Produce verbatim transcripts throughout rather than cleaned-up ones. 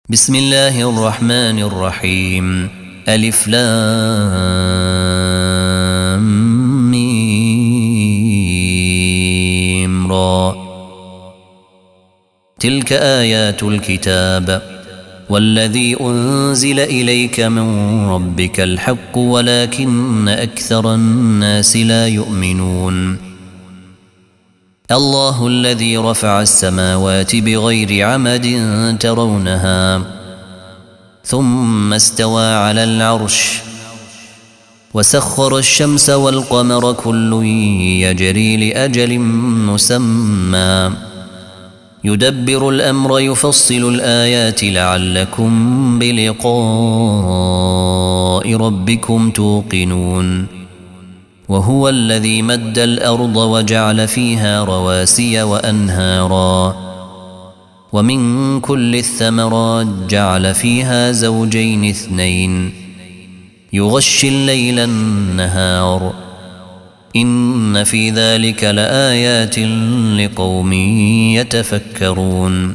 بسم الله الرحمن الرحيم. ألف لام ميم را. تلك آيات الكتاب والذي أنزل إليك من ربك الحق ولكن أكثر الناس لا يؤمنون. الله الذي رفع السماوات بغير عمد ترونها ثم استوى على العرش وسخر الشمس والقمر كل يجري لأجل مسمى يدبر الأمر يفصل الآيات لعلكم بلقاء ربكم توقنون. وهو الذي مد الأرض وجعل فيها رواسي وأنهارا ومن كل الثمرات جعل فيها زوجين اثنين يغشي الليل النهار إن في ذلك لآيات لقوم يتفكرون.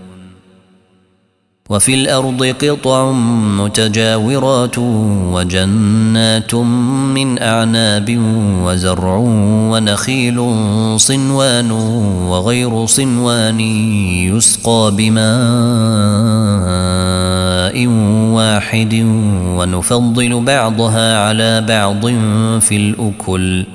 وفي الأرض قطع متجاورات وجنات من أعناب وزرع ونخيل صنوان وغير صنوان يسقى بماء واحد ونفضل بعضها على بعض في الأكل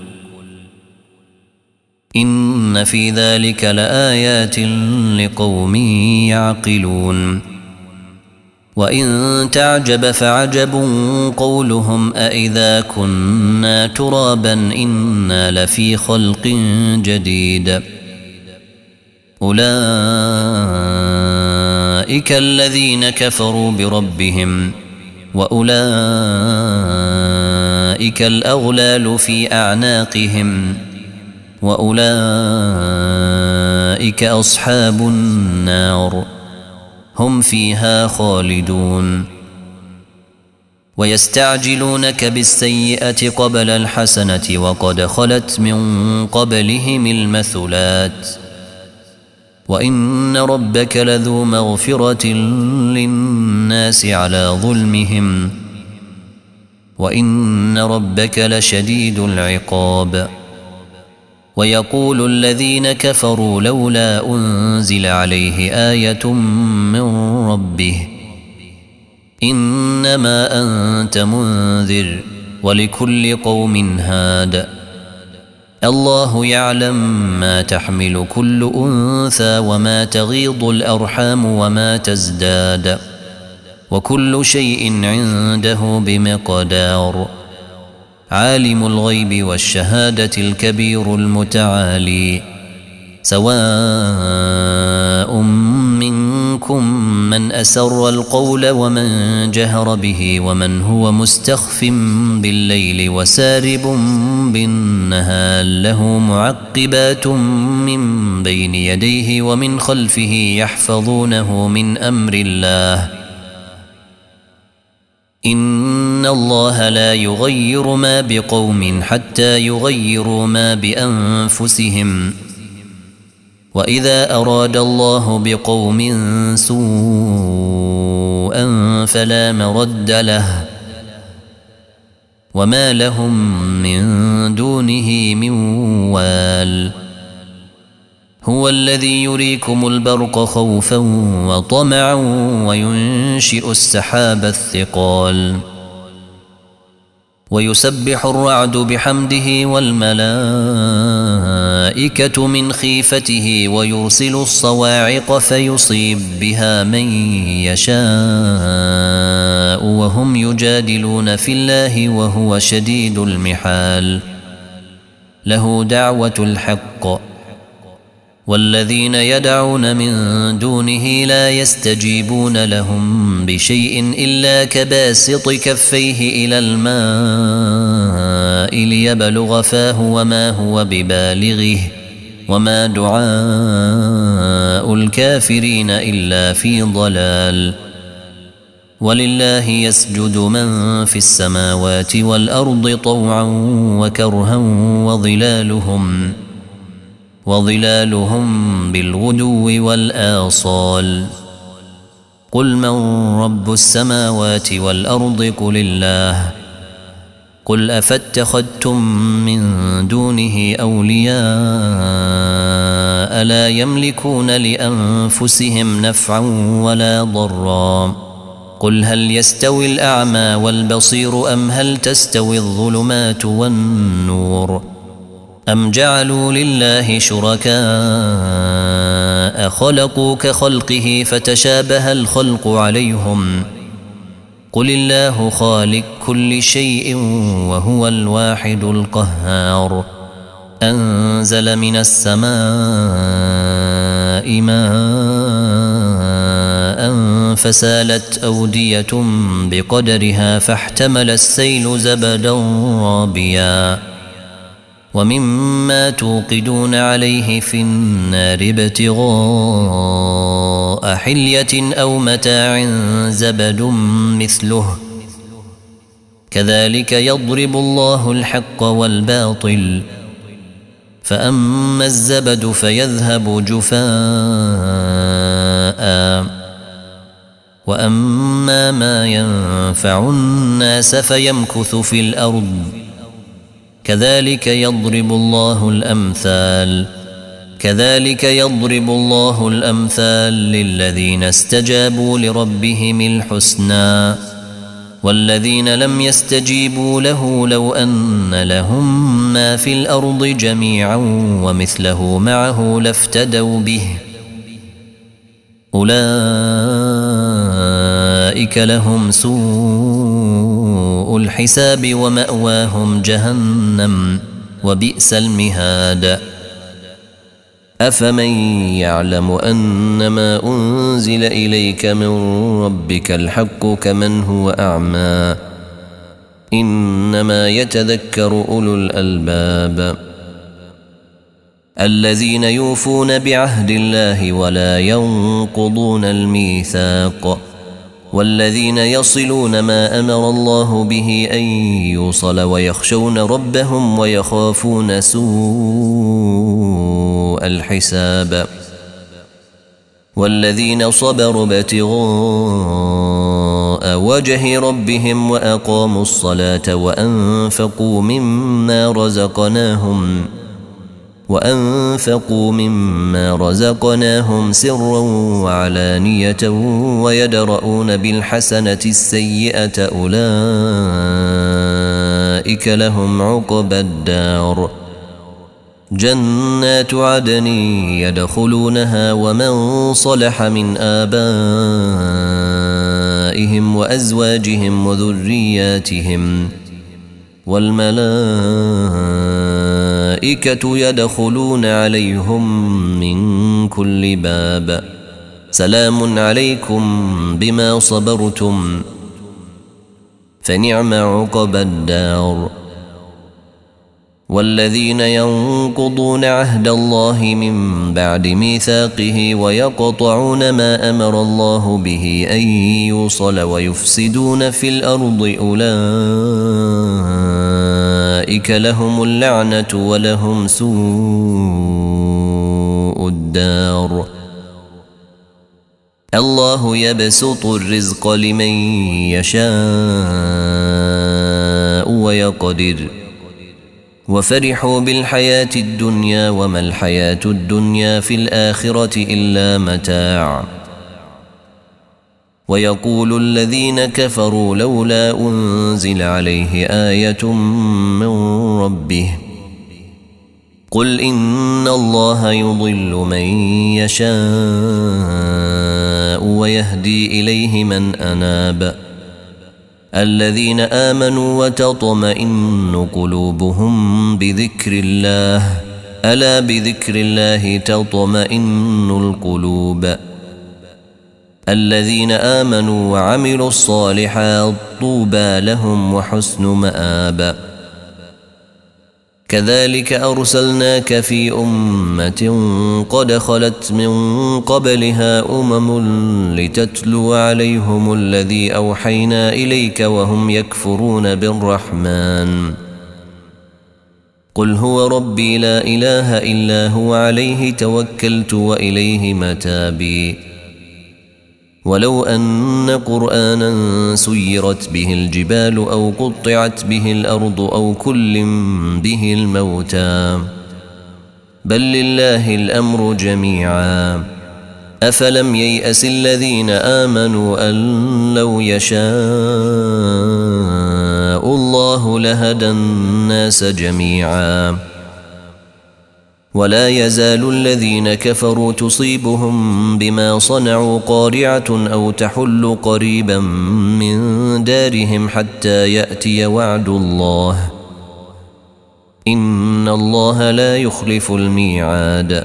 إن في ذلك لآيات لقوم يعقلون. وإن تعجب فعجب قولهم أإذا كنا ترابا إنا لفي خلق جديد. أولئك الذين كفروا بربهم وأولئك الأغلال في أعناقهم وأولئك أصحاب النار هم فيها خالدون. ويستعجلونك بالسيئة قبل الحسنة وقد خلت من قبلهم المثلات وإن ربك لذو مغفرة للناس على ظلمهم وإن ربك لشديد العقاب. ويقول الذين كفروا لولا أنزل عليه آية من ربه إنما أنت منذر ولكل قوم هاد. الله يعلم ما تحمل كل أنثى وما تغيض الأرحام وما تزداد وكل شيء عنده بمقدار. عالم الغيب والشهادة الكبير المتعالي. سواء منكم من أسر القول ومن جهر به ومن هو مستخف بالليل وسارب بالنهار له معقبات من بين يديه ومن خلفه يحفظونه من أمر الله إن الله لا يغير ما بقوم حتى يغيروا ما بأنفسهم وإذا أراد الله بقوم سوءا فلا مرد له وما لهم من دونه من وال. هو الذي يريكم البرق خوفا وطمعا وينشئ السحاب الثقال ويسبح الرعد بحمده والملائكة من خيفته ويرسل الصواعق فيصيب بها من يشاء وهم يجادلون في الله وهو شديد المحال. له دعوة الحق والذين يدعون من دونه لا يستجيبون لهم بشيء إلا كباسط كفيه إلى الماء ليبلغ فاه وما هو ببالغه وما دعاء الكافرين إلا في ضلال. ولله يسجد من في السماوات والأرض طوعا وكرها وظلالهم وظلالهم بالغدو والآصال قل من رب السماوات والأرض قل الله قل أفاتخذتم من دونه أولياء لا يملكون لأنفسهم نفعا ولا ضرا قل هل يستوي الأعمى والبصير أم هل تستوي الظلمات والنور أم جعلوا لله شركاء خلقوا كخلقه فتشابه الخلق عليهم قل الله خالق كل شيء وهو الواحد القهار أنزل من السماء ماء فسالت أودية بقدرها فاحتمل السيل زبدا رابيا ومما توقدون عليه في النار ابتغاء حلية أو متاع زبد مثله كذلك يضرب الله الحق والباطل فأما الزبد فيذهب جفاء وأما ما ينفع الناس فيمكث في الأرض كذلك يضرب الله الأمثال كذلك يضرب الله الأمثال للذين استجابوا لربهم الحسنى والذين لم يستجيبوا له لو أن لهم ما في الأرض جميعا ومثله معه لافتدوا به أولئك لهم سوء الحساب ومأواهم جهنم وبئس المهاد أفمن يعلم أنما أنزل إليك من ربك الحق كمن هو أعمى إنما يتذكر أولو الألباب الذين يوفون بعهد الله ولا ينقضون الميثاق والذين يصلون ما أمر الله به أن يوصل ويخشون ربهم ويخافون سوء الحساب والذين صبروا ابتغاء وجه ربهم وأقاموا الصلاة وأنفقوا مما رزقناهم وأنفقوا مما رزقناهم سرا وعلانية ويدرؤون بالحسنة السيئة أولئك لهم عقبى الدار جنات عدن يدخلونها ومن صلح من آبائهم وأزواجهم وذرياتهم والملائكة يدخلون عليهم من كل باب سلام عليكم بما صبرتم فنعم عقبى الدار والذين ينقضون عهد الله من بعد ميثاقه ويقطعون ما أمر الله به أن يوصل ويفسدون في الأرض أولئك لهم اللعنة ولهم سوء الدار الله يبسط الرزق لمن يشاء ويقدر وفرحوا بالحياة الدنيا وما الحياة الدنيا في الآخرة إلا متاع ويقول الذين كفروا لولا أنزل عليه آية من ربه قل إن الله يضل من يشاء ويهدي إليه من أناب الذين آمنوا وتطمئن قلوبهم بذكر الله ألا بذكر الله تطمئن القلوب الذين آمنوا وعملوا الصالحات طوبى لهم وحسن مآب كذلك أرسلناك في أمة قد خلت من قبلها أمم لتتلو عليهم الذي أوحينا إليك وهم يكفرون بالرحمن قل هو ربي لا إله إلا هو عليه توكلت وإليه متابي ولو أن قرآنا سيرت به الجبال أو قطعت به الأرض أو كلم به الموتى بل لله الأمر جميعا أفلم ييأس الذين آمنوا أن لو يشاء الله لهدى الناس جميعا ولا يزال الذين كفروا تصيبهم بما صنعوا قارعة أو تحل قريبا من دارهم حتى يأتي وعد الله إن الله لا يخلف الميعاد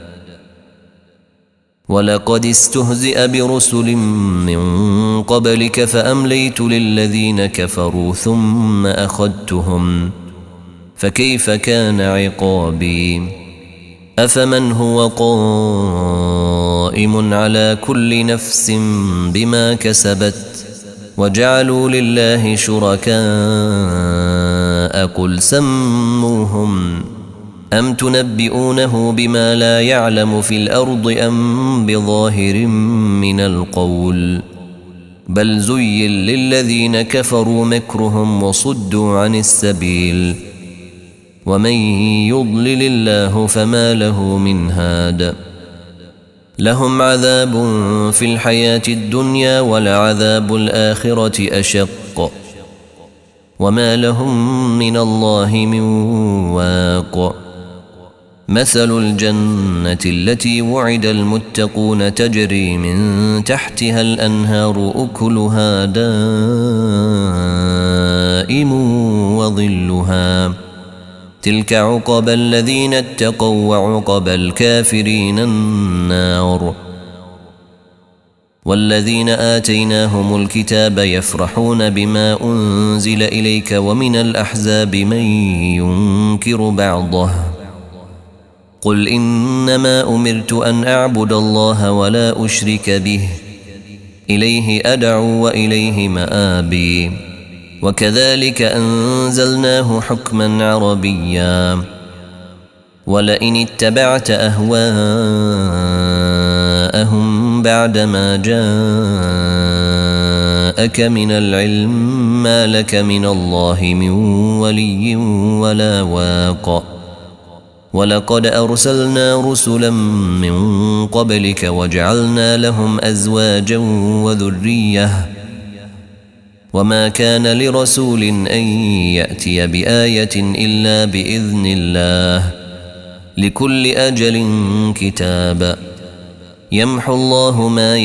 ولقد استهزئ برسل من قبلك فأمليت للذين كفروا ثم أخذتهم فكيف كان عقابي أفمن هو قائم على كل نفس بما كسبت وجعلوا لله شركاء قل سموهم أم تنبئونه بما لا يعلم في الأرض أم بظاهر من القول بل زين للذين كفروا مكرهم وصدوا عن السبيل ومن يضلل الله فما له من هاد لهم عذاب في الحياة الدنيا ولعذاب الآخرة أشق وما لهم من الله من واق مثل الجنة التي وعد المتقون تجري من تحتها الأنهار أكلها دائم وظلها تلك عقبى الذين اتقوا وعقبى الكافرين النار والذين آتيناهم الكتاب يفرحون بما أنزل إليك ومن الأحزاب من ينكر بعضه قل إنما أمرت أن أعبد الله ولا أشرك به إليه أدعو وإليه مآبي وكذلك أنزلناه حكما عربيا ولئن اتبعت أهواءهم بعدما جاءك من العلم ما لك من الله من ولي ولا واق ولقد أرسلنا رسلا من قبلك وجعلنا لهم أزواجا وذرية وما كان لرسول أن يأتي بآية إلا بإذن الله لكل أجل كتاب يمحو الله ما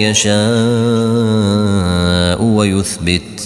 يشاء ويثبت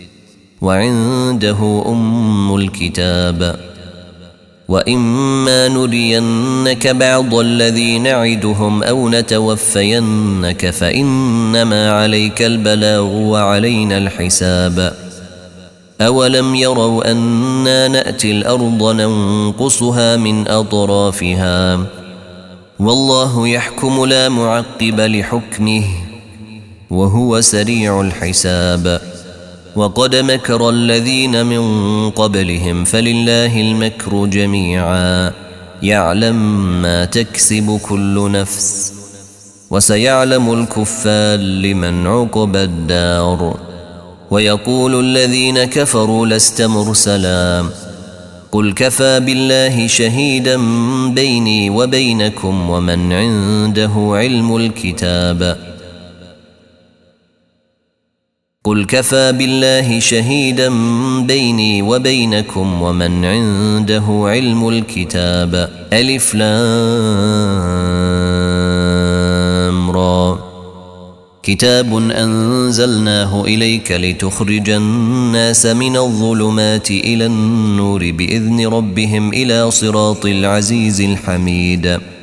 وعنده أم الكتاب وإما نرينك بعض الذي نعدهم أو نتوفينك فإنما عليك البلاغ وعلينا الحساب أولم يروا أنا نأتي الأرض ننقصها من أطرافها والله يحكم لا معقب لحكمه وهو سريع الحساب وقد مكر الذين من قبلهم فلله المكر جميعا يعلم ما تكسب كل نفس وسيعلم الكفار لمن عقب الدار ويقول الذين كفروا لست مرسلا قل كفى بالله شهيدا بيني وبينكم ومن عنده علم الكتاب قل كفى بالله شهيدا بيني وبينكم ومن عنده علم الكتاب ألف لام را كتاب أنزلناه إليك لتخرج الناس من الظلمات إلى النور بإذن ربهم إلى صراط العزيز الحميد